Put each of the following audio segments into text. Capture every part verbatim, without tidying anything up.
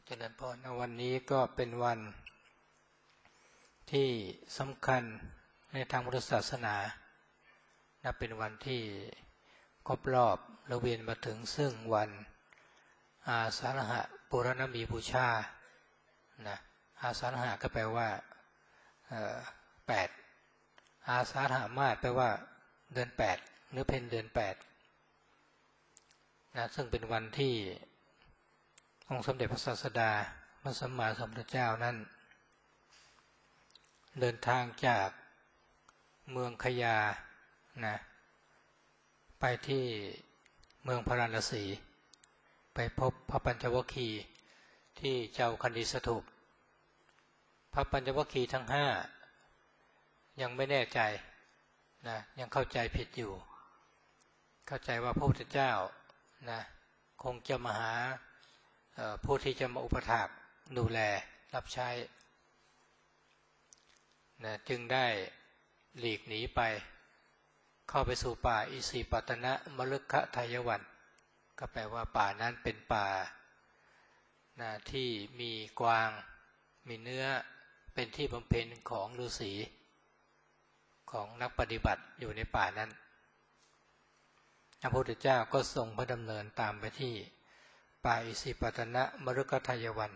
เจริญพรวันนี้ก็เป็นวันที่สำคัญในทางพุทธศาสนานะเป็นวันที่ครบรอบระเวียนมาถึงซึ่งวันอาสาฬหปุรณมีบูชานะอาสาฬหก็แปลว่าแปดอาสาฬหมาสแปลว่าเดือนแปดหรือเพ็ญเดือนแปดนะซึ่งเป็นวันที่องค์สมเด็จพระศาสดาพระสัมมาสัมพุทธเจ้านั้นเดินทางจากเมืองขยานะไปที่เมืองพาราณสีไปพบพระปัญจวัคคีย์ที่เจ้าคันธีสถูปพระปัญจวัคคีย์ทั้งห้ายังไม่แน่ใจนะยังเข้าใจผิดอยู่เข้าใจว่าพระพุทธเจ้านะคงจะมาหาผู้ที่จะมาอุปถากดูแลรับใช้นะจึงได้หลีกหนีไปเข้าไปสู่ป่าอิสิปตนะมฤคทายวันก็แปลว่าป่านั้นเป็นป่านะที่มีกวางมีเนื้อเป็นที่บำเพ็ญของฤาษีของนักปฏิบัติอยู่ในป่านั้นพระพุทธเจ้าก็ทรงพระดำเนินตามไปที่ป่าอิสิปตนะมฤคทายวัน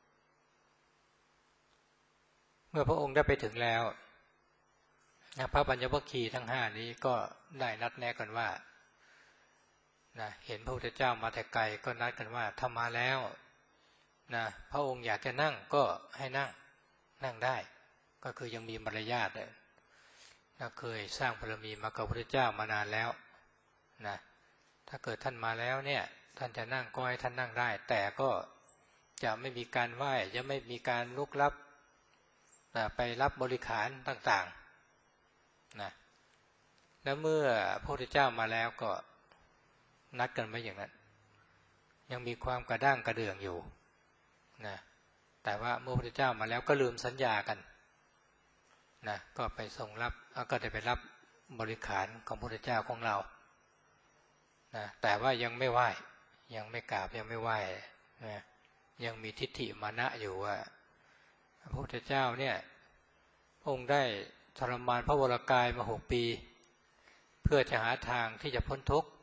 เมื่อพระองค์ได้ไปถึงแล้วพระปัญจวัคคีย์ทั้งห้านี้ก็ได้นัดแนะกันว่านะเห็นพระพุทธเจ้ามาแต่ไกลก็นัดกันว่าถ้ามาแล้วนะพระองค์อยากจะนั่งก็ให้นั่งนั่งได้ก็คือยังมีมารยาทนะเคยสร้างบารมีมากับพระพุทธเจ้ามานานแล้วนะถ้าเกิดท่านมาแล้วเนี่ยท่านจะนั่งก็ให้ท่านนั่งได้แต่ก็จะไม่มีการไหว้จะไม่มีการลุกลับนะไปรับบริขารต่างๆนะแล้วเมื่อพระพุทธเจ้ามาแล้วก็นัดกันไว้อย่างนั้นยังมีความกระด้างกระเดื่องอยู่นะแต่ว่าเมื่อพระพุทธเจ้ามาแล้วก็ลืมสัญญากันนะก็ไปส่งรับก็ได้ไปรับบริขารของพระพุทธเจ้าของเรานะแต่ว่ายังไม่ไหว้ยังไม่กราบยังไม่ไหว้นะยังมีทิฏฐิมานะอยู่ว่าพระพุทธเจ้าเนี่ยองค์ได้ทรมานพระวรกายมาหกปีเพื่อจะหาทางที่จะพ้นทุกข์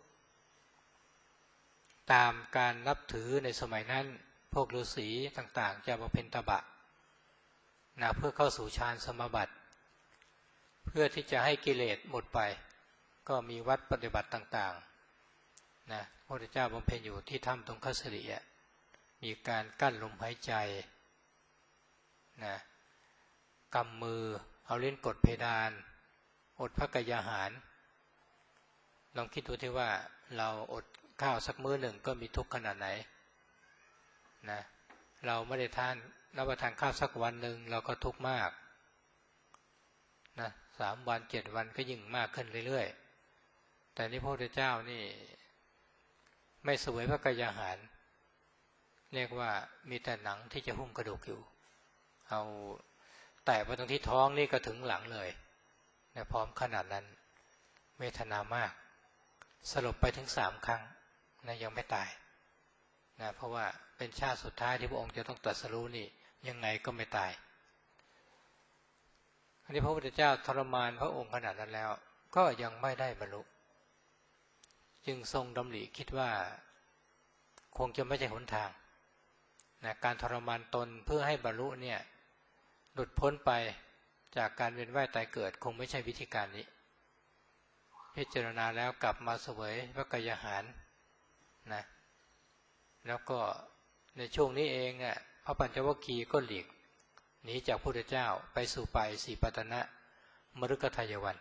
ตามการนับถือในสมัยนั้นพวกฤาษีต่างๆจะบำเพ็ญตบะนะเพื่อเข้าสู่ฌานสมาบัติเพื่อที่จะให้กิเลสหมดไปก็มีวัดปฏิบัติต่างๆนะพระพุทธเจ้าบำเพ็ญอยู่ที่ถ้ำตรงคัสสิริมีการกั้นลมหายใจนะกำมือเอาลิ้นกดเพดานอดพระกายอาหารลองคิดดูที่ว่าเราอดข้าวสักมื้อหนึ่งก็มีทุกข์ขนาดไหนนะเราไม่ได้ทานรับประทานข้าวสักวันหนึ่งเราก็ทุกข์มากนะสามวันเจ็ดวันก็ยิ่งมากขึ้นเรื่อยๆแต่นี่พระพุทธเจ้านี่ไม่เสวยพระกายอาหารเรียกว่ามีแต่หนังที่จะหุ้มกระดูกอยู่เอาแต่พอตรงที่ท้องนี่ก็ถึงหลังเลยนะพร้อมขนาดนั้นเวทนามากสลบไปถึงสามครั้งนะยังไม่ตายนะเพราะว่าเป็นชาติสุดท้ายที่พระองค์จะต้องตรัสรู้นี่ยังไงก็ไม่ตายอันนี้พระพุทธเจ้าทรมานพระองค์ขนาดนั้นแล้วก็ยังไม่ได้บรรลุจึงทรงดำริคิดว่าคงจะไม่ใช่หนทางนะการทรมานตนเพื่อให้บรรลุเนี่ยหลุดพ้นไปจากการเวียนว่ายตายเกิดคงไม่ใช่วิธีการนี้พิจารณาแล้วกลับมาเสวยพระกายอาหารนะแล้วก็ในช่วงนี้เองอ่ะพระปัญจวัคคีย์ก็หลีกหนีจากพระพุทธเจ้าไปสู่ป่าอิสิปตนะมฤคทายวัน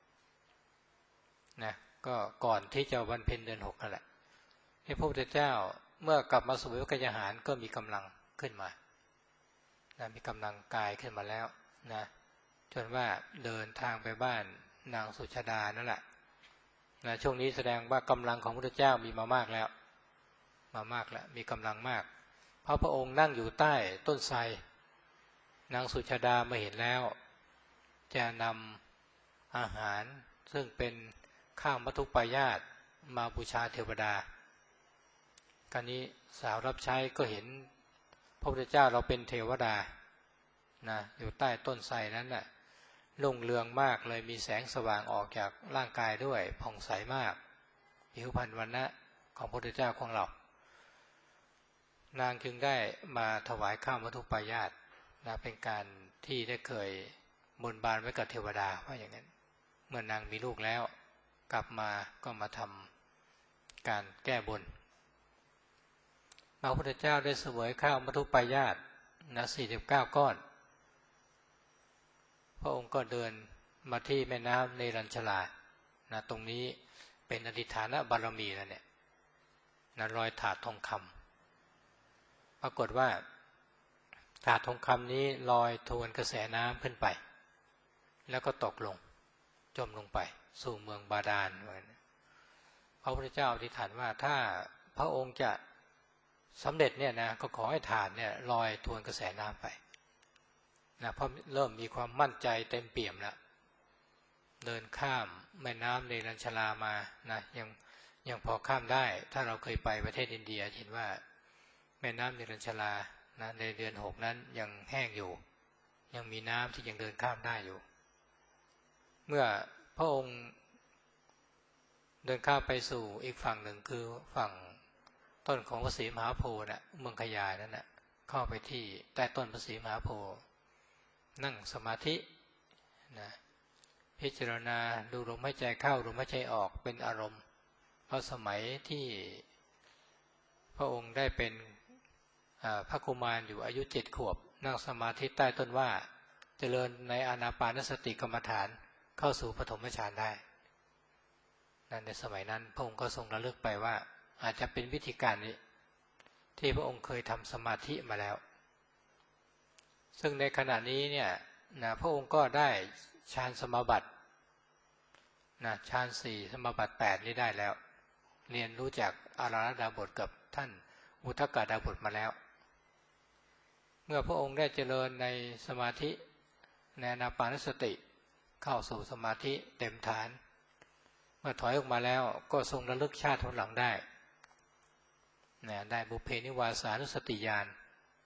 นะก็ก่อนที่จะวันเพ็ญเดือนหกนั่นแหละที่พระพุทธเจ้าเมื่อกลับมาเสวยพระกายอาหารก็มีกำลังขึ้นมานะมีกำลังกายขึ้นมาแล้วนะจนว่าเดินทางไปบ้านนางสุชาดานั่นแหละนะช่วงนี้แสดงว่ากำลังของพระพุทธเจ้ามีมามากแล้วมามากแล้วมีกำลังมากเพราะพระองค์นั่งอยู่ใต้ต้นไทรนางสุชาดามาเห็นแล้วจะนำอาหารซึ่งเป็นข้าวมัทุปายาตมาบูชาเทวดาการนี้สาวรับใช้ก็เห็นพระพุทธเจ้าเราเป็นเทวดานะอยู่ใต้ต้นไทรนั้นน่ะรุ่งเรืองมากเลยมีแสงสว่างออกจากร่างกายด้วยผ่องใสมากผิวพรรณวรรณะของพระพุทธเจ้าของเรานางจึงได้มาถวายข้าวมัทุปายาตนะเป็นการที่ได้เคยบนบานไว้กับเทวดาว่าอย่างนั้นเมื่อนางมีลูกแล้วกลับมาก็มาทำการแก้บนพระพุทธเจ้าได้เสวยข้าวมัทุปายาตนะสี่สิบเก้าก้อนพระองค์ก็เดินมาที่แม่น้ำเนรัญชลานะตรงนี้เป็นอธิฐานบารมีนะเนี่ยนะรอยถาดทองคำปรากฏว่าถาดทองคำนี้ลอยทวนกระแสน้ำขึ้นไปแล้วก็ตกลงจมลงไปสู่เมืองบาดาลพระพุทธเจ้าอธิษฐานว่าถ้าพระองค์จะสำเร็จเนี่ยนะก็ขอให้ถาดเนี่ยลอยทวนกระแสน้ำไปนะเพราะเริ่มมีความมั่นใจเต็มเปี่ยมแล้วเดินข้ามแม่น้ำเนรัญชลามานะยังยังพอข้ามได้ถ้าเราเคยไปประเทศอินเดียเห็นว่าแม่น้ำเนรัญชลานะในเดือนหกนั้นยังแห้งอยู่ยังมีน้ำที่ยังเดินข้ามได้อยู่เมื่อพระองค์เดินข้ามไปสู่อีกฝั่งหนึ่งคือฝั่งต้นของพระศรีมหาโพธิ์น่ะเมืองขยายนั่นน่ะเข้าไปที่ใต้ต้นพระศรีมหาโพธิ์นั่งสมาธินะพิจารณาดูลมหายใจเข้าลมหายใจออกเป็นอารมณ์เพราะสมัยที่พระองค์ได้เป็นพระกุมารอยู่อายุเจ็ดขวบนั่งสมาธิใต้ต้นว่าเจริญในอานาปานสติกรรมฐานเข้าสู่ปฐมฌานได้นั่นในสมัยนั้นพระองค์ก็ทรงระลึกไปว่าอาจจะเป็นวิธีการนี้ที่พระองค์เคยทำสมาธิมาแล้วซึ่งในขณะนี้เนี่ยนะพระองค์ก็ได้ฌานสมาบัตินะฌานสี่สมาบัติแปดนี้ได้แล้วเรียนรู้จากอาราธดาบทกับท่านอุทกดาบทมาแล้วเมื่อพระองค์ได้เจริญในสมาธิในอานาปานสติเข้าสู่สมาธิเต็มฐานเมื่อถอยออกมาแล้วก็ทรงระลึกชาติหลังได้นะได้บุพเพนิวาสานุสติญาณ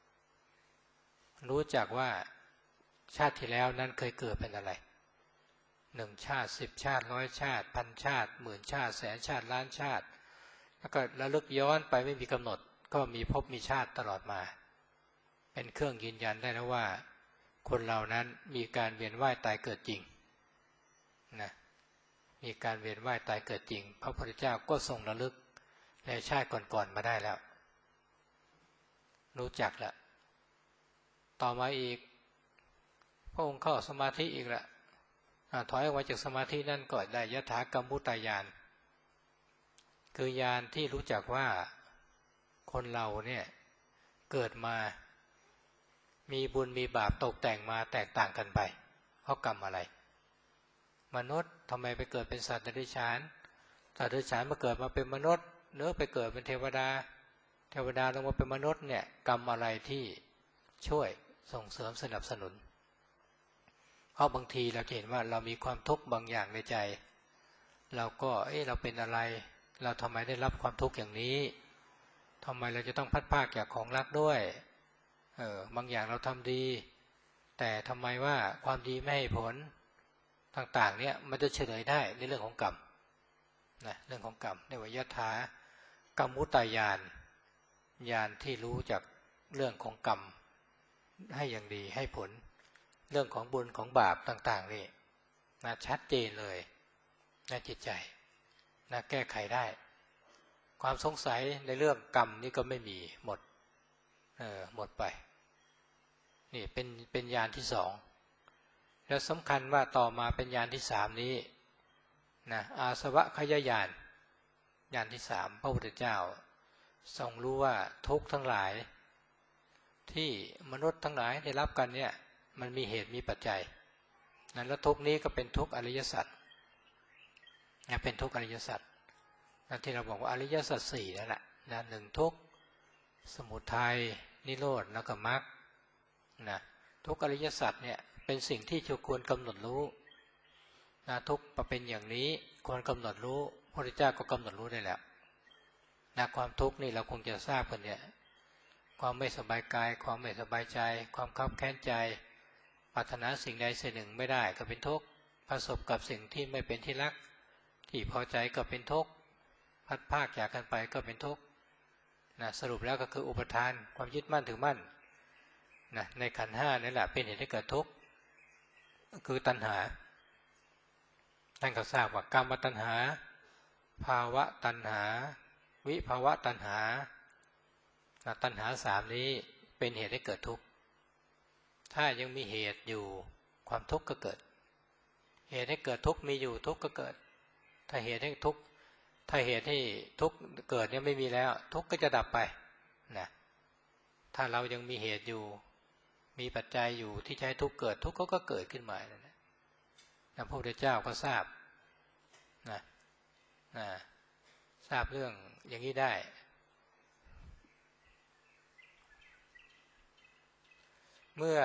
รู้จักว่าชาติที่แล้วนั้นเคยเกิดเป็นอะไรหนึ่งชาติสิบชาติร้อยชาติพันชาติหมื่นชาติแสนชาติล้านชาติแล้วก็ระลึกย้อนไปไม่มีกำหนดก็มีภพมีชาติตลอดมาเป็นเครื่องยืนยันได้แล้วว่าคนเรานั้นมีการเวียนว่ายตายเกิดจริงนะมีการเวียนว่ายตายเกิดจริงพระพุทธเจ้าก็ทรงระลึกในชาติก่อนๆมาได้แล้วรู้จักแล้วต่อมาอีกพระองค์เข้าสมาธิอีกละถอยออกมาจากสมาธินั่นก็ได้ยถากรรมุตายานคือญาณที่รู้จักว่าคนเราเนี่ยเกิดมามีบุญมีบาปตกแต่งมาแตกต่างกันไปเพราะกรรมอะไรมนุษย์ทำไมไปเกิดเป็นสัตว์เดรัจฉานสัตว์เดรัจฉานมาเกิดมาเป็นมนุษย์เนื้อไปเกิดเป็นเทวดาเทวดาลงมาเป็นมนุษย์เนี่ยกรรมอะไรที่ช่วยส่งเสริมสนับสนุนเพราะบางทีเราเห็นว่าเรามีความทุกข์บางอย่างในใจเราก็เอ๊ะเราเป็นอะไรเราทำไมได้รับความทุกข์อย่างนี้ทำไมเราจะต้องพัดพรากจากของรักด้วยเออบางอย่างเราทำดีแต่ทำไมว่าความดีไม่ให้ผลต่างๆเนี่ยมันจะเฉลยได้ในเรื่องของกรรมนะเรื่องของกรรมในวิยถากรรมุตายานญาณที่รู้จากเรื่องของกรรมให้อย่างดีให้ผลเรื่องของบุญของบาปต่างๆนี่นะชัดเจนเลยในจิตใจนะแก้ไขได้ความสงสัยในเรื่องกรรมนี่ก็ไม่มีหมดเออหมดไปนี่เป็นเป็นญาณที่สองแล้วสำคัญว่าต่อมาเป็นญาณที่สามนี้นะอาสวะขยญาณญาณที่สามพระพุทธเจ้าทรงรู้ว่าทุกข์ทั้งหลายที่มนุษย์ทั้งหลายได้รับกันเนี่ยมันมีเหตุมีปัจจัยนั้นแล้วทุกข์นี้ก็เป็นทุกข์อริยสัจนะเป็นทุกข์อริยสัจนั่นที่เราบอกว่าอริยสัจสี่นั่นแหละนะหนึ่งทุกข์สมุทัยนิโรธแล้วก็มรรคนะทุกข์อริยสัจเนี่ยเป็นสิ่งที่ควรกำหนดรู้นะทุกข์เป็นอย่างนี้ควรกำหนดรู้พระพุทธเจ้าก็กำหนดรู้ได้แล้วนะความทุกข์นี่เราคงจะทราบกันเนี่ยความไม่สบายกายความไม่สบายใจความคับแค้นใจปรารถนาสิ่งใดสิ่งหนึ่งไม่ได้ก็เป็นทุกข์ประสบกับสิ่งที่ไม่เป็นที่รักที่พอใจก็เป็นทุกข์พัดพรากจากกันไปก็เป็นทุกข์นะสรุปแล้วก็คืออุปทานความยึดมั่นถือมั่นนะในขันธ์ห้านี่แหละเป็นเหตุให้เกิดทุกข์คือตัณหาท่านก็ทราบว่ากามตัณหาภาวะตัณหาวิภาวะตัณหาตัณหาสามนี้เป็นเหตุให้เกิดทุกข์ถ้ายังมีเหตุอยู่ความทุกข์ก็เกิดเหตุให้เกิดทุกข์มีอยู่ทุกข์ก็เกิดถ้าเหตุให้ทุกข์ถ้าเหตุให้ทุกข์เกิดเนี่ยไม่มีแล้วทุกข์ก็จะดับไปนะถ้าเรายังมีเหตุอยู่มีปัจจัยอยู่ที่ใช้ทุกข์เกิดทุกข์ก็เกิดขึ้นมานะนะพระพุทธเจ้าก็ทราบนะนะทราบเรื่องอย่างนี้ได้เมื่อ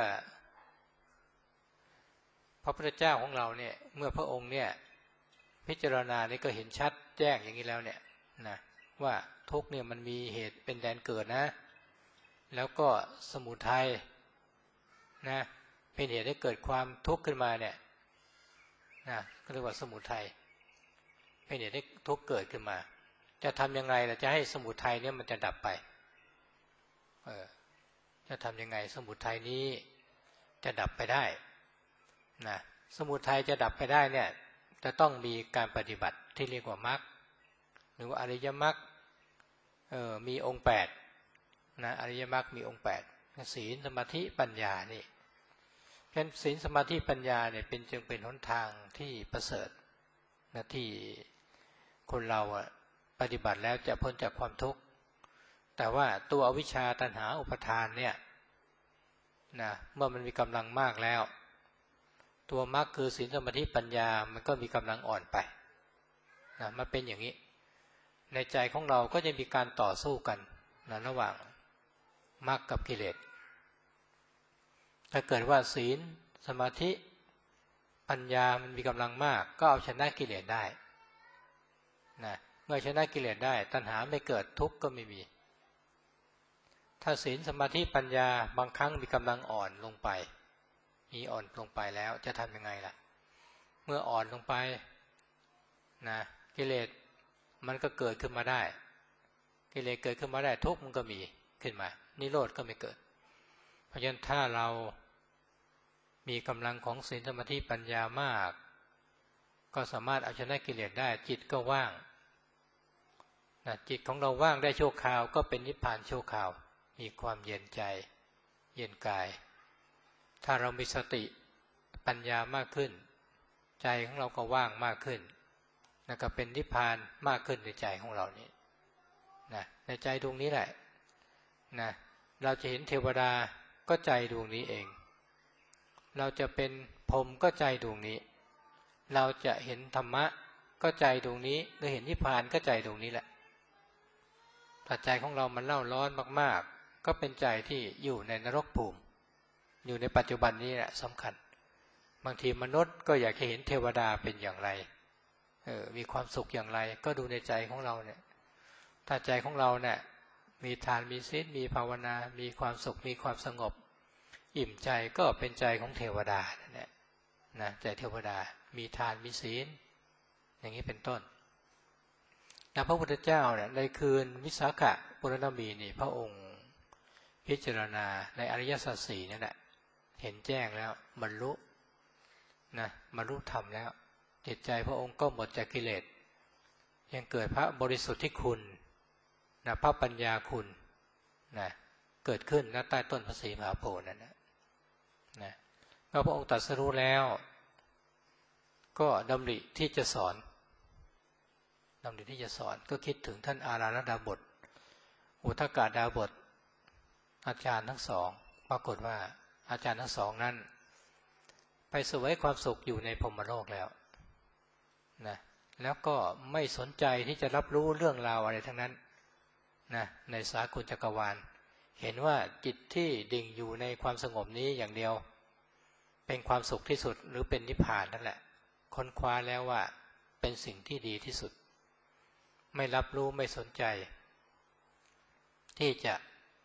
พระพุทธเจ้าของเราเนี่ยเมื่อพระองค์เนี่ยพิจารณานี่ก็เห็นชัดแจ้งอย่างนี้แล้วเนี่ยนะว่าทุกข์เนี่ยมันมีเหตุเป็นแดนเกิดนะแล้วก็สมุทัยนะเป็นเหตุให้เกิดความทุกข์ขึ้นมาเนี่ยนะก็เรียกว่าสมุทัยเป็นเหตุให้ทุกข์เกิดขึ้นมาจะทำยังไงล่ะจะให้สมุทัยเนี่ยมันจะดับไปเออจะทำยังไงสมุทัยนี้จะดับไปได้นะสมุทัยจะดับไปได้เนี่ยจะต้องมีการปฏิบัติที่เรียกว่ามรรคหรือว่าอริยมรรคเออมีองค์แปดนะอริยมรรคมีองค์แปดศีลสมาธิปัญญานี่เพราะฉะนั้นศีลสมาธิปัญญาเนี่ยเป็นจึงเป็นหนทางที่ประเสริฐนะที่คนเราอ่ะปฏิบัติแล้วจะพ้นจากความทุกข์แต่ว่าตัวอวิชชาตัณหาอุปทานเนี่ยนะเมื่อมันมีกำลังมากแล้วตัวมรรคคือศีลสมาธิปัญญามันก็มีกำลังอ่อนไปนะมันเป็นอย่างนี้ในใจของเราก็จะมีการต่อสู้กันนะระหว่างมรรคกับกิเลสถ้าเกิดว่าศีลสมาธิปัญญามันมีกำลังมากก็เอาชนะกิเลสได้นะเมื่อชนะกิเลสได้ตัณหาไม่เกิดทุกข์ก็ไม่มีถ้าศีลสมาธิปัญญาบางครั้งมีกำลังอ่อนลงไปมีอ่อนลงไปแล้วจะทำยังไงล่ะเมื่ออ่อนลงไปนะกิเลสมันก็เกิดขึ้นมาได้กิเลสเกิดขึ้นมาได้ทุกข์มันก็มีขึ้นมานิโรธก็ไม่เกิดเพราะฉะนั้นถ้าเรามีกำลังของศีลสมาธิปัญญามากก็สามารถเอาชนะกิเลสได้จิตก็ว่างนะจิตของเราว่างได้ชั่วคราวก็เป็นนิพพานชั่วคราวมีความเย็นใจเย็นกายถ้าเรามีสติปัญญามากขึ้นใจของเราก็ว่างมากขึ้นแล้วก็เป็นนิพพานมากขึ้นในใจของเรานี่นะในใจดวงนี้แหละนะเราจะเห็นเทวดาก็ใจดวงนี้เองเราจะเป็นพรหมก็ใจดวงนี้เราจะเห็นธรรมะก็ใจดวงนี้หรือเห็นนิพพานก็ใจดวงนี้แหละถ้าใจของเรามันเล่าร้อนมากๆก็เป็นใจที่อยู่ในนรกภูมิอยู่ในปัจจุบันนี้แหละสำคัญบางทีมนุษย์ก็อยากจะเห็นเทวดาเป็นอย่างไรเออมีความสุขอย่างไรก็ดูในใจของเราเนี่ยถ้าใจของเราเนี่ยมีทานมีศีลมีภาวนามีความสุขมีความสงบอิ่มใจก็เป็นใจของเทวดาเนี่ยนะใจเทวดามีทานมีศีลอย่างนี้เป็นต้นนะพระพุทธเจ้าเนี่ยในคืนวิสาขปุรณมีนี่พระองค์พิจารณาในอริยสัจสี่นั่นแหละเห็นแจ้งแล้วบรรลุนะบรรลุธรรมแล้วจิตใจพระองค์ก็หมดจากกิเลสยังเกิดพระบริสุทธิคุณนะพระปัญญาคุณนะเกิดขึ้นณใต้ต้นพระศรีมหาโพธิ์นั่นนะนะเมื่อพระองค์ตรัสรู้แล้วก็ดำริที่จะสอนดำริที่จะสอนก็คิดถึงท่านอาราธดาบทอุทกดาบทอาจารย์ทั้งสองปรากฏว่าอาจารย์ทั้งสองนั้นไปเสวยความสุขอยู่ในพรหมโลกแล้วนะแล้วก็ไม่สนใจที่จะรับรู้เรื่องราวอะไรทั้งนั้นนะในสากลจักรวาลเห็นว่าจิตที่ดิ่งอยู่ในความสงบนี้อย่างเดียวเป็นความสุขที่สุดหรือเป็นนิพพานนั่นแหละค้นคว้าแล้วว่าเป็นสิ่งที่ดีที่สุดไม่รับรู้ไม่สนใจที่จะ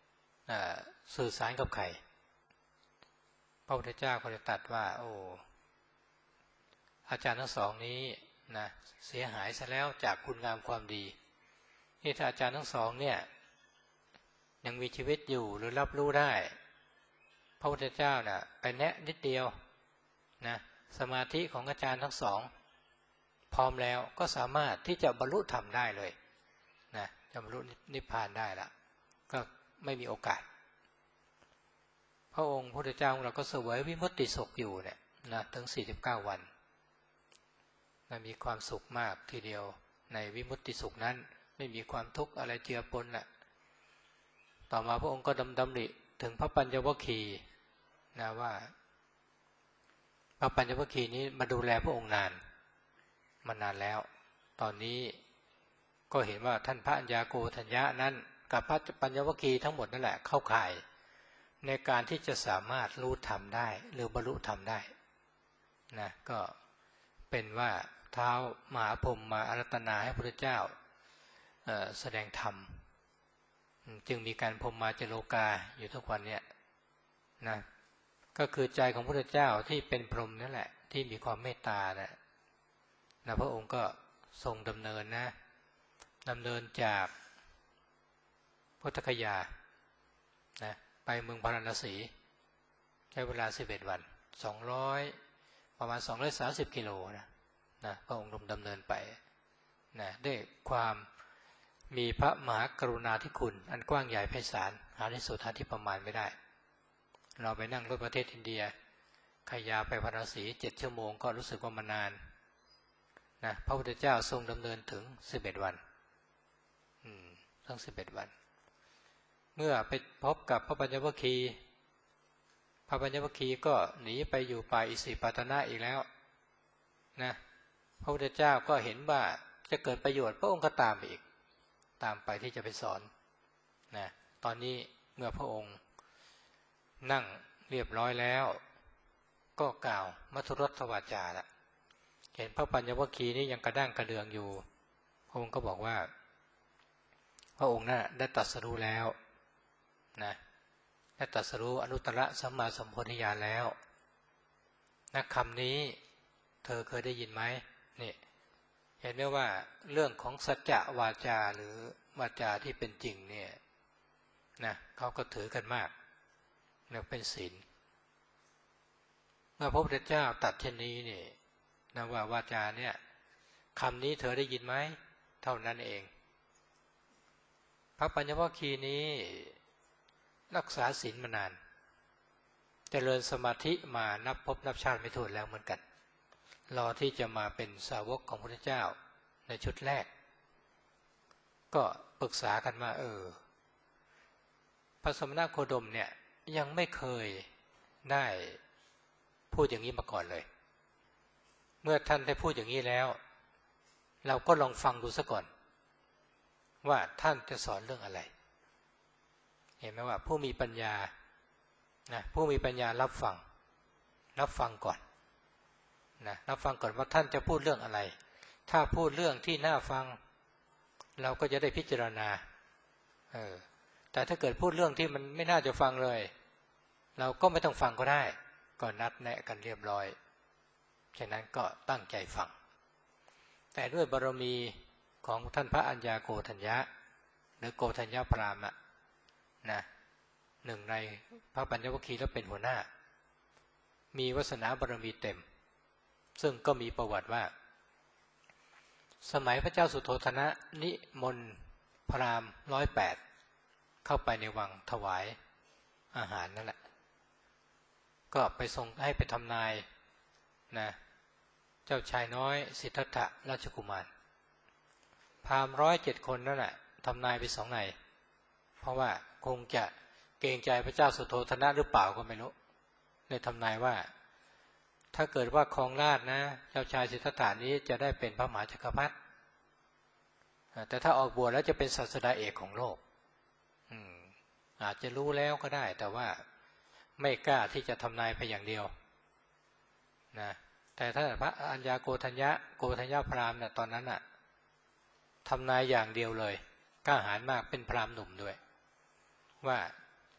สื่อสารกับใครพระพุทธเจ้าก็จะตรัสว่าโอ้อาจารย์ทั้งสองนี้นะเสียหายซะแล้วจากคุณงามความดีนี่ถ้าอาจารย์ทั้งสองเนี่ยยังมีชีวิตอยู่หรือรับรู้ได้พระพุทธเจ้าน่ะไปแนะนิดเดียวนะสมาธิของอาจารย์ทั้งสองพร้อมแล้วก็สามารถที่จะบรรลุธรรมได้เลยนะจะบรรลุนิพพานได้ละก็ไม่มีโอกาสพระองค์พระพุทธเจ้าของเราก็เสวยวิมุตติสุขอยู่เนี่ยนะถึงสี่สิบเก้าวันนะมีความสุขมากทีเดียวในวิมุตติสุขนั้นไม่มีความทุกข์อะไรเจือปนแหละต่อมาพระองค์ก็ดำดำริถึงพระปัญจวัคคีย์นะว่าพระปัญจวัคคีย์นี้มาดูแลพระองค์นานมานานแล้วตอนนี้ก็เห็นว่าท่านพระัญญาโกฏัญญะนั้นกับพระปัญจวัคคีย์ทั้งหมดนั่นแหละเข้าข่ายในการที่จะสามารถรู้ธรรมได้หรือบรรลุธรรมได้นะก็เป็นว่าเท้ามหาพรหมมาอารัตนาให้พระพุทธเจ้าแสดงธรรมจึงมีการพรหมมาจโลกาอยู่ทุกวันเนี่ยนะก็คือใจของพระพุทธเจ้าที่เป็นพรหมนั่นแหละที่มีความเมตตานะนะพระองค์ก็ทรงดำเนินนะดำเนินจากพุทธคยานะไปเมืองพาราณสีใช้เวลาสิบเอ็ดวันสองร้อยประมาณสองร้อยสามสิบกิโลนะนะพระองค์ดำเนินไปนะด้วยความมีพระมหากรุณาธิคุณอันกว้างใหญ่ไพศาลหาที่สุดหาที่ประมาณไม่ได้เราไปนั่งรถประเทศอินเดียขยาไปพาราณสีเจ็ดชั่วโมงก็รู้สึกว่ามันนานนะพระพุทธเจ้าทรงดำเนินถึงสิบเอ็ดวันอืมทั้งสิบเอ็ดวันเมื่อไปพบกับพระปัญจวัคคีย์พระปัญจวัคคีย์ก็หนีไปอยู่ป่าอิสิปตนะอีกแล้วนะพระพุทธเจ้าก็เห็นว่าจะเกิดประโยชน์พระองค์ก็ตามไปอีกตามไปที่จะไปสอนนะตอนนี้เมื่อพระองค์นั่งเรียบร้อยแล้วก็กล่าวมัทุรสวาจาละเห็นพระปัญจวัคคีย์นี้ยังกระด้างกระเดืองอยู่พระองค์ก็บอกว่าพระองค์น่ะได้ตรัสรู้แล้วนะได้ตรัสรู้อนุตตรสัมมาสัมโพธิญาณแล้วนะคำนี้เธอเคยได้ยินไหมนี่เห็นไหมว่าเรื่องของสัจจะวาจาหรือวาจาที่เป็นจริงเนี่ยนะเขาก็ถือกันมากนะเป็นศีลเมื่อพระพุทธเจ้าตรัสเช่นนี้นี่นะว่าวาจาเนี่ยคำนี้เธอได้ยินไหมเท่านั้นเองพระปัญจวัคคีย์นี้รักษาศีลมานานเจริญสมาธิมานับพบนับชาติไม่ถ้วนแล้วเหมือนกันรอที่จะมาเป็นสาวกของพระพุทธเจ้าในชุดแรกก็ปรึกษากันว่าเออพระสมณโคดมเนี่ยยังไม่เคยได้พูดอย่างนี้มาก่อนเลยเมื่อท่านได้พูดอย่างนี้แล้วเราก็ลองฟังดูซะก่อนว่าท่านจะสอนเรื่องอะไรเห็นไหมว่าผู้มีปัญญานะผู้มีปัญญารับฟังรับฟังก่อนนะรับฟังก่อนว่าท่านจะพูดเรื่องอะไรถ้าพูดเรื่องที่น่าฟังเราก็จะได้พิจารณาเออแต่ถ้าเกิดพูดเรื่องที่มันไม่น่าจะฟังเลยเราก็ไม่ต้องฟังก็ได้ก็นัดแนะกันเรียบร้อยฉะนั้นก็ตั้งใจฟังแต่ด้วยบารมีของท่านพระอัญญาโกฏัญญะหรือโกฏัญญาพราหมณ์นะหนึ่งในพระปัญจวัคคีย์แล้วเป็นหัวหน้ามีวาสนาบารมีเต็มซึ่งก็มีประวัติว่าสมัยพระเจ้าสุโธทนะนิมนต์พราหมณ์ร้อยแปดเข้าไปในวังถวายอาหารนั่นแหละก็ไปส่งให้ไปทำนายนะเจ้าชายน้อยสิทธัตถะราชกุมารพราหมณ์ร้อยเจ็ดคนนั่นแหละทำนายไปสองในเพราะว่าคงจะเกรงใจพระเจ้าสุโธทนะหรือเปล่าก็ไม่รู้เลยทำนายว่าถ้าเกิดว่าครองราชย์นะเจ้าชายสิทธัตถะนี้จะได้เป็นพระมหาจักรพรรดิแต่ถ้าออกบวชแล้วจะเป็นศาสดาเอกของโลกอืมอาจจะรู้แล้วก็ได้แต่ว่าไม่กล้าที่จะทำนายไปอย่างเดียวนะแต่ถ้าพระอัญญาโกฏัญญะโกฏัญญาพราหมณ์เนี่ยตอนนั้นน่ะทำนายอย่างเดียวเลยกล้าหาญมากเป็นพราหมณ์หนุ่มด้วยว่า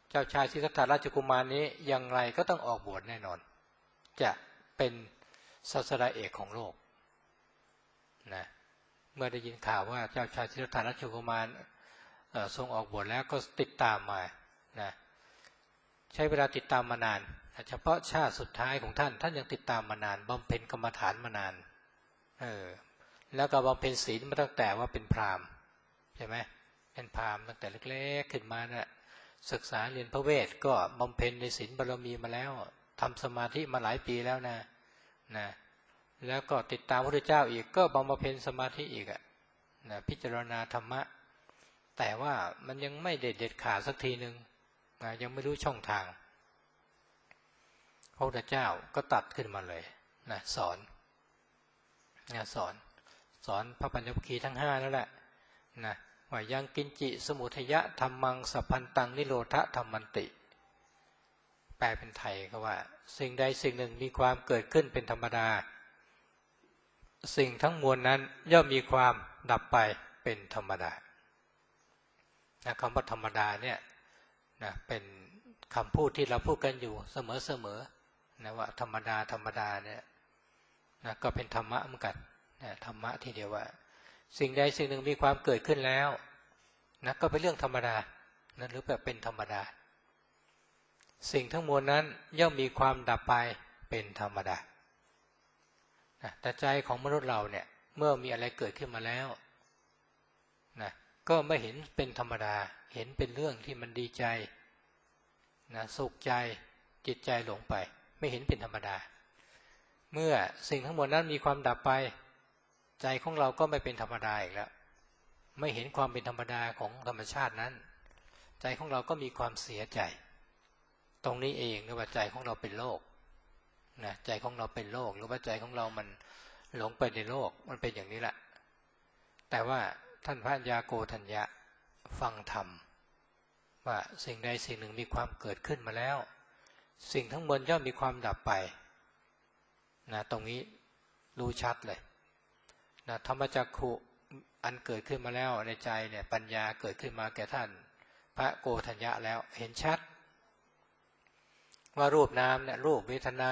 เจ้าชายสิทธัตถะราชกุมารนี้อย่างไรก็ต้องออกบวชแน่นอนจะเป็นศาสดาเอกของโลกนะเมื่อได้ยินข่าวว่าเจ้าชายสิทธัตถะราชกุมารทรงออกบวชแล้วก็ติดตามมานะใช้เวลาติดตามมานานเฉพาะชาติสุดท้ายของท่านท่านยังติดตามมานานบำเพ็ญกรรมฐานมานานเออแล้วก็บำเพ็ญศีลมาตั้งแต่ว่าเป็นพราหมณ์ใช่ไหมเป็นพราหมณ์ตั้งแต่เล็กๆขึ้นมานะ่ะศึกษาเรียนพระเวทก็บำเพ็ญในศีลบารมีมาแล้วทำสมาธิมาหลายปีแล้วนะนะแล้วก็ติดตามพระพุทธเจ้าอีกก็บำเพ็ญสมาธิอีกอ่ะนะพิจารณาธรรมะแต่ว่ามันยังไม่เด็ดเด็ดขาดสักทีหนึ่งนะยังไม่รู้ช่องทางพระพุทธเจ้าก็ตัดขึ้นมาเลยนะสอนนะสอนสอนพระปัญจวัคคีย์ทั้งห้านั่นแหละนะว่ายังกินจิสมุทยะธรรมังสัพพันตังนิโรธธรรมันติแปลเป็นไทยก็ว่าสิ่งใดสิ่งหนึ่งมีความเกิดขึ้นเป็นธรรมดาสิ่งทั้งมวลนั้นย่อมมีความดับไปเป็นธรรมดานะคำว่าธรรมดาเนี่ยนะเป็นคำพูดที่เราพูดกันอยู่เสมอๆนะว่าธรรมดาธรรมดาเนี่ยนะก็เป็นธรรมะเหมือนกันนะธรรมะทีเดียวว่าสิ่งใดสิ่งหนึ่งมีความเกิดขึ้นแล้วนะก็เป็นเรื่องธรรมดานะหรือแบบเป็นธรรมดาสิ่งทั้งมวลนั้นย่อมมีความดับไปเป็นธรรมดานะแต่ใจของมนุษย์เราเนี่ยเมื่อมีอะไรเกิดขึ้นมาแล้วนะก็ไม่เห็นเป็นธรรมดาเห็นเป็นเรื่องที่มันดีใจนะสุขใจจิตใจหลงไปไม่เห็นเป็นธรรมดาเมื่อสิ่งทั้งหมดนั้นมีความดับไปใจของเราก็ไม่เป็นธรรมดาอีกแล้วไม่เห็นความเป็นธรรมดาของธรรมชาตินั้นใจของเราก็มีความเสียใจตรงนี้เองเรียกว่าใจของเราเป็นโลกนะใจของเราเป็นโลกหรือว่าใจของเรามันหลงไปในโลกมันเป็นอย่างนี้แหละแต่ว่าท่านพระอัญญาโกฏัญญะฟังธรรมว่าสิ่งใดสิ่งหนึ่งมีความเกิดขึ้นมาแล้วสิ่งทั้งมวลย่อมมีความดับไปนะตรงนี้รู้ชัดเลยนะธรรมจักขุอันเกิดขึ้นมาแล้วในใจเนี่ยปัญญาเกิดขึ้นมาแก่ท่านพระโกฏัญญะแล้วเห็นชัดว่ารูปนามเนี่ยรูปเวทนา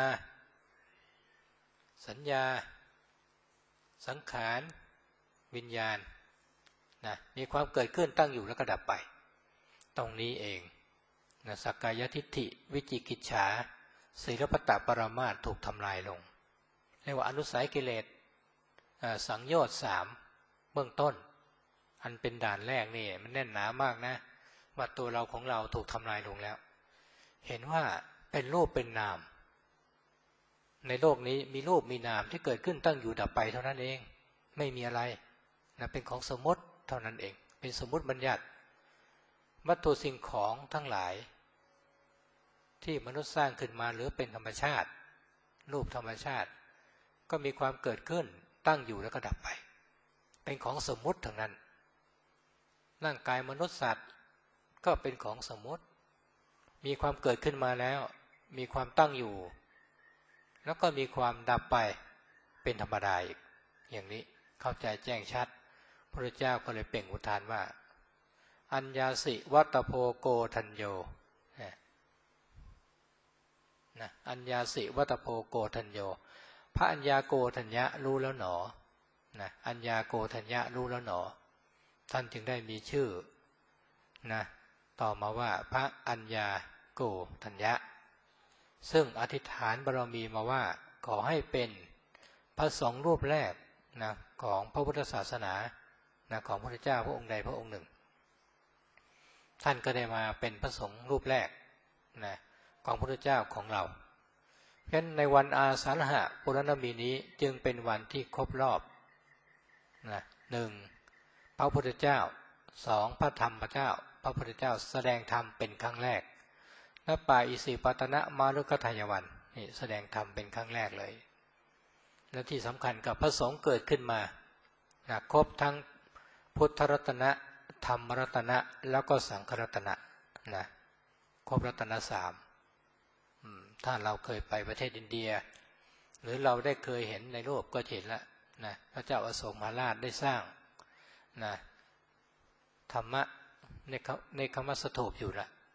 สัญญาสังขารวิญญาณนะมีความเกิดขึ้นตั้งอยู่แล้วก็ดับไปตรงนี้เองนะสักกายทิฏฐิวิจิกิจฉาศีลปตปรามาสถูกทำลายลงเรียกว่าอนุสัยกิเลสสังโยชน์สามเบื้องต้นอันเป็นด่านแรกนี่มันแน่นหนามากนะว่าตัวเราของเราถูกทำลายลงแล้วเห็นว่าเป็นรูปเป็นนามในโลกนี้มีรูปมีนามที่เกิดขึ้นตั้งอยู่ดับไปเท่านั้นเองไม่มีอะไรนะเป็นของสมมติเท่านั้นเองเป็นสมมติบัญญัติวัตถุสิ่งของทั้งหลายที่มนุษย์สร้างขึ้นมาหรือเป็นธรรมชาติรูปธรรมชาติก็มีความเกิดขึ้นตั้งอยู่แล้วก็ดับไปเป็นของสมมุติทั้งนั้นร่างกายมนุษย์สัตว์ก็เป็นของสมมุติมีความเกิดขึ้นมาแล้วมีความตั้งอยู่แล้วก็มีความดับไปเป็นธรรมดาอีกอย่างนี้เข้าใจแจ้งชัดพระเจ้าก็เลยเปล่งอุทานว่าอัญญาสิวัตโพโกฏัญโยนะอัญญาสิวัตโพโกฏัญโยพระอัญญาโกฏัญญะรู้แล้วหนอนะอัญญาโกฏัญญะรู้แล้วหนอท่านจึงได้มีชื่อนะต่อมาว่าพระอัญญาโกฏัญญะซึ่งอธิษฐานบารมีมาว่าขอให้เป็นพระสงฆ์รูปแรกนะของพระพุทธศาสนานะของพระพุทธเจ้าพระองค์ใดพระองค์หนึ่งท่านก็ได้มาเป็นพระสงฆ์รูปแรกนะของพระพุทธเจ้าของเราเพราะฉะนั้นในวันอาสาฬหะปุรณมีนี้จึงเป็นวันที่ครบรอบนะหนึ่งพระพุทธเจ้าสองพระธรรมพระเจ้าพระพุทธเจ้าแสดงธรรมเป็นครั้งแรกณป่าอิสิปตนะมารุกทายวันนี่แสดงธรรมเป็นครั้งแรกเลยและที่สำคัญกับพระสงฆ์เกิดขึ้นมานะครบทั้งพุทธรัตนะธรรมรัตนะแล้วก็สังฆรัตนะนะครบรัตนะสามถ้าเราเคยไปประเทศอินเดียหรือเราได้เคยเห็นในรูปก็เห็นแล้วนะพระเจ้าอโศกมหาราชได้สร้างนะธรรมะในในคำว่าสถูปอยู่ละ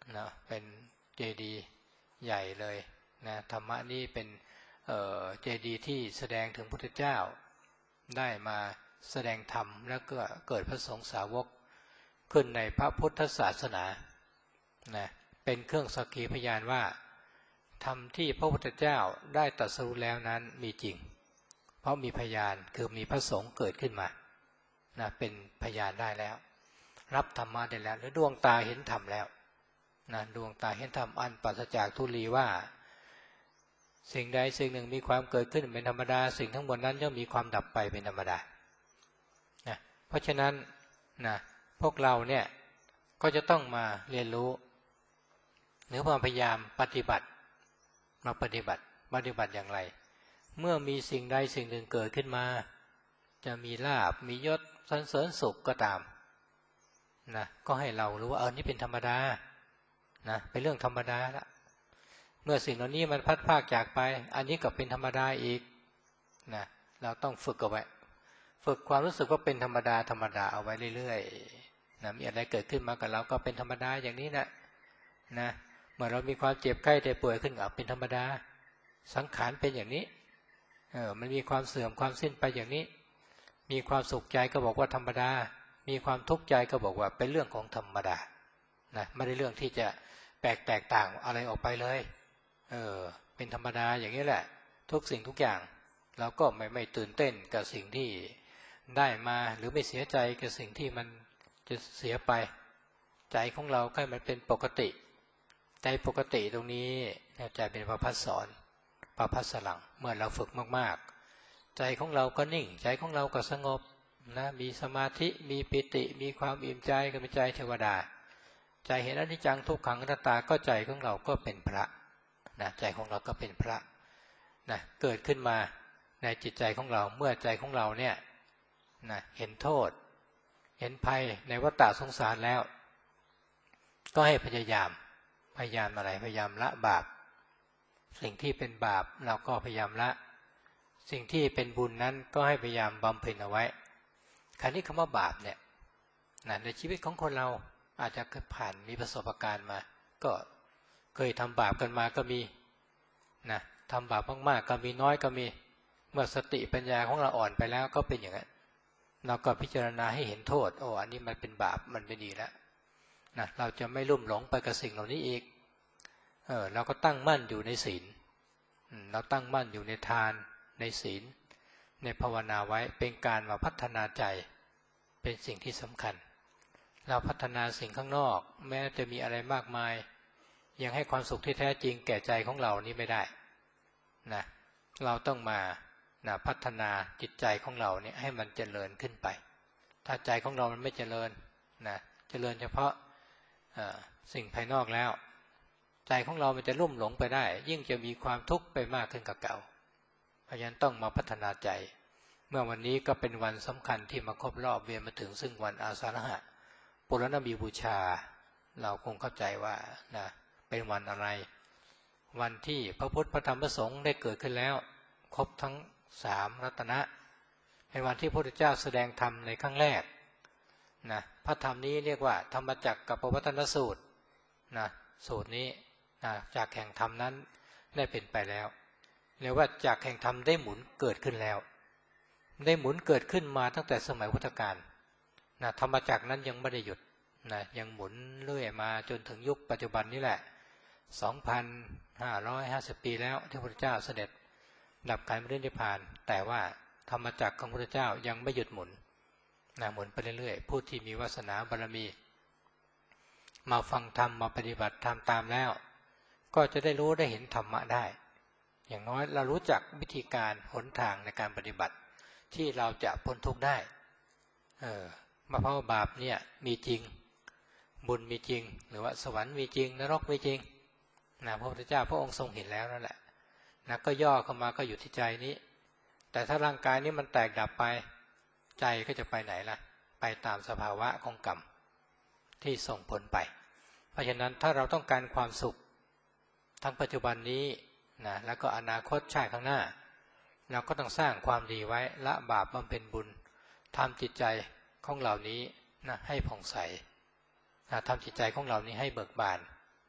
นะเป็นเจดีย์ใหญ่เลยนะธรรมะนี่เป็นเอ่อเจดีย์ที่แสดงถึงพุทธเจ้าได้มาแสดงธรรมแล้วก็เกิดพระสงฆ์สาวกขึ้นในพระพุทธศาสนานะเป็นเครื่องสักขีพยานว่าธรรมที่พระพุทธเจ้าได้ตรัสรู้แล้วนั้นมีจริงเพราะมีพยานคือมีพระสงฆ์เกิดขึ้นมานะเป็นพยานได้แล้วรับธรรมะได้แล้วหรือดวงตาเห็นธรรมแล้วนะดวงตาเห็นธรรมอันปราศจากทุลีว่าสิ่งใดสิ่งหนึ่งมีความเกิดขึ้นเป็นธรรมดาสิ่งทั้งหมดนั้นย่อมมีความดับไปเป็นธรรมดานะเพราะฉะนั้นนะพวกเราเนี่ยก็จะต้องมาเรียนรู้หรือพยายามปฏิบัติมาปฏิบัติปฏิบัติอย่างไรเมื่อมีสิ่งใดสิ่งหนึ่งเกิดขึ้นมาจะมีลาภมียศสรรเสริญสุขก็ตามนะก็ให้เรารู้ว่าเออนี่เป็นธรรมดานะเป็นเรื่องธรรมดาละเมื่อสิ่งเหล่านี้มันพัดพากจากไปอันนี้ก็เป็นธรรมดาอีกนะเราต้องฝึกเอาไว้ฝึกความรู้สึกว่าเป็นธรรมดาธรรมดาเอาไว้เรื่อยๆนะมีอะไรเกิดขึ้นมากับเราก็เป็นธรรมดาอย่างนี้นะนะเมื่อเรามีความเจ็บไข้ได้ป่วยขึ้นก็เป็นธรรมดาสังขารเป็นอย่างนี้เออมันมีความเสื่อมความสิ้นไปอย่างนี้มีความสุขใจก็บอกว่าธรรมดามีความทุกข์ใจก็บอกว่าเป็นเรื่องของธรรมดานะไม่ได้เรื่องที่จะแปลกแตกต่างอะไรออกไปเลยเออเป็นธรรมดาอย่างนี้แหละทุกสิ่งทุกอย่างเราก็ไม่ไม่ตื่นเต้นกับสิ่งที่ได้มาหรือไม่เสียใจกับสิ่งที่มันจะเสียไปใจของเราให้มันเป็นปกติใจปกติตรงนี้ใจเป็นประภัสสรประภัสสลังเมื่อเราฝึกมากๆใจของเราก็นิ่งใจของเราก็สงบนะมีสมาธิมีปิติมีความอิ่มใจก็เป็นใจเทวดาใจเห็นอนิจจังทุกขังอนัตตาก็ใจของเราก็เป็นพระนะใจของเราก็เป็นพระนะเกิดขึ้นมาในจิตใจของเราเมื่อใจของเราเนี่ยนะเห็นโทษเห็นภัยในวัฏฏะสงสารแล้วก็ให้พยายามพยายามอะไรพยายามละบาปสิ่งที่เป็นบาปเราก็พยายามละสิ่งที่เป็นบุญนั้นก็ให้พยายามบำเพ็ญเอาไว้คราวนี้คำว่าบาปเนี่ยนะในชีวิตของคนเราอาจจะเคยผ่านมีประสบการณ์มาก็เคยทำบาปกันมาก็มีนะทำบาปมากๆก็มีน้อยก็มีเมื่อสติปัญญาของเราอ่อนไปแล้วก็เป็นอย่างนั้นเราก็พิจารณาให้เห็นโทษโอ้อันนี้มันเป็นบาปมันไม่ดีแล้วนะเราจะไม่ลุ่มหลงไปกับสิ่งเหล่านี้อีกเออเราก็ตั้งมั่นอยู่ในศีลเราตั้งมั่นอยู่ในทานในศีลในภาวนาไว้เป็นการมาพัฒนาใจเป็นสิ่งที่สำคัญเราพัฒนาสิ่งข้างนอกแม้จะมีอะไรมากมายยังให้ความสุขที่แท้จริงแก่ใจของเรานี้ไม่ได้นะเราต้องมานะพัฒนาจิตใจของเราเนี่ยให้มันเจริญขึ้นไปถ้าใจของเรามันไม่เจริญนะเจริญเฉพาะสิ่งภายนอกแล้วใจของเรามันจะลุ่มหลงไปได้ยิ่งจะมีความทุกข์ไปมากขึ้นกับเก่าเพราะฉะนั้นต้องมาพัฒนาใจเมื่อวันนี้ก็เป็นวันสำคัญที่มาครบรอบเวียนมาถึงซึ่งวันอาสาฬหะปุรณบีบูชาเราคงเข้าใจว่านะเป็นวันอะไรวันที่พระพุทธพระธรรมพระสงฆ์ได้เกิดขึ้นแล้วครบทั้งสามรัตนะเป็นวันที่พระพุทธเจ้าแสดงธรรมในครั้งแรกนะพระธรรมนี้เรียกว่าธรรมจักรกับปวัตตนสูตรนะสูตรนี้นะจากแห่งธรรมนั้นได้เป็นไปแล้วเรียกว่าจากแห่งธรรมได้หมุนเกิดขึ้นแล้วได้หมุนเกิดขึ้นมาตั้งแต่สมัยพุทธกาลนะธรรมจักรนั้นยังไม่ได้หยุดนะยังหมุนเรื่อยมาจนถึงยุคปัจจุบันนี้แหละ สองพันห้าร้อยห้าสิบ ปีแล้วที่พระพุทธเจ้าเสด็จดับขันธ์ปรินิพพานแต่ว่าธรรมจักรของพระพุทธเจ้ายังไม่หยุดหมุนนะหมุนไปเรื่อยๆผู้ที่มีวาสนาบารมีมาฟังธรรมมาปฏิบัติธรรมตามแล้วก็จะได้รู้ได้เห็นธรรมะได้อย่างน้อยเรารู้จักวิธีการหนทางในการปฏิบัติที่เราจะพ้นทุกข์ได้เออมาเพราะว่าบาปเนี่ยมีจริงบุญมีจริงหรือว่าสวรรค์มีจริงนรกมีจริงนะพระพุทธเจ้าพระองค์ทรงเห็นแล้วนั่นแหละนะก็ย่อเข้ามาก็อยู่ที่ใจนี้แต่ถ้าร่างกายนี้มันแตกดับไปใจก็จะไปไหนล่ะไปตามสภาวะของกรรมที่ส่งผลไปเพราะฉะนั้นถ้าเราต้องการความสุขทั้งปัจจุบันนี้นะแล้วก็อนาคตชาติข้างหน้าเราก็ต้องสร้างความดีไว้ละบาปบำเพ็ญบุญทำจิตใจของเหล่านี้นะให้ผ่องใสนะทำจิตใจของเหล่านี้ให้เบิกบาน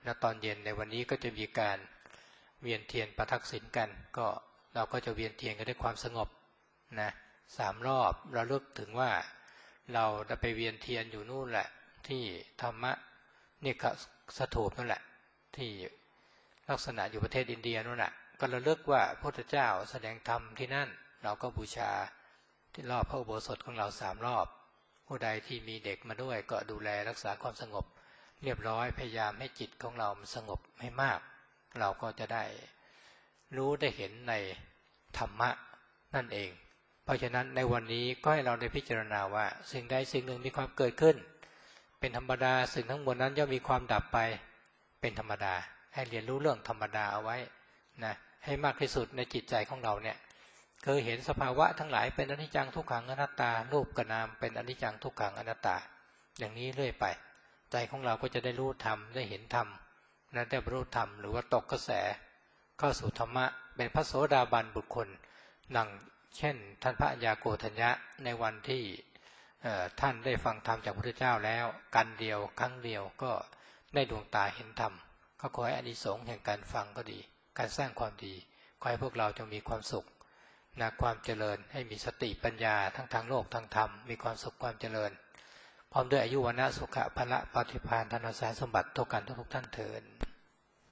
แล้วตอนเย็นในวันนี้ก็จะมีการเวียนเทียนประทักษิณกันก็เราก็จะเวียนเทียนกันด้วยความสงบนะสามรอบเราเลือกถึงว่าเราจะไปเวียนเทียนอยู่นู่นแหละที่ธรรมะนี่ก็สถูปนั่นแหละที่ลักษณะอยู่ประเทศอินเดียนั่นแหละก็ระลึกว่าพระพุทธเจ้าแสดงธรรมที่นั่นเราก็บูชาที่รอบพระอุโบสถของเราสามรอบผู้ใดที่มีเด็กมาด้วยก็ดูแลรักษาความสงบเรียบร้อยพยายามให้จิตของเรามันสงบให้มากเราก็จะได้รู้ได้เห็นในธรรมะนั่นเองเพราะฉะนั้นในวันนี้ก็ให้เราได้พิจารณาว่าสิ่งใดสิ่งหนึ่งมีความเกิดขึ้นเป็นธรรมดาสิ่งทั้งหมดนั้นย่อมมีความดับไปเป็นธรรมดาให้เรียนรู้เรื่องธรรมดาเอาไว้นะให้มากที่สุดในจิตใจของเราเนี่ยเคยเห็นสภาวะทั้งหลายเป็นอนิจจังทุกขังอนัตตารูปกับนามเป็นอนิจจังทุกขังอนัตตาอย่างนี้เรื่อยไปใจของเราก็จะได้รู้ธรรมได้เห็นธรรมนั้นได้บรรลุธรรมหรือว่าตกกระแสเข้าสู่ธรรมะเป็นพระโสดาบันบุคคลนั่งเช่นท่านพระอัญญาโกฏัญญะในวันที่ท่านได้ฟังธรรมจากพระพุทธเจ้าแล้วกันเดียวครั้งเดียวก็ได้ดวงตาเห็นธรรมก็ขอให้อานิสงส์แห่งการฟังก็ดีการสร้างความดีขอให้พวกเราจงมีความสุขนะความเจริญให้มีสติปัญญาทั้งทางโลกทางธรรมมีความสุขความเจริญพร้อมด้วยอายุวนะสุขะพละปฏิภาณธนสารสมบัติทุกกันทุกท่านเถิด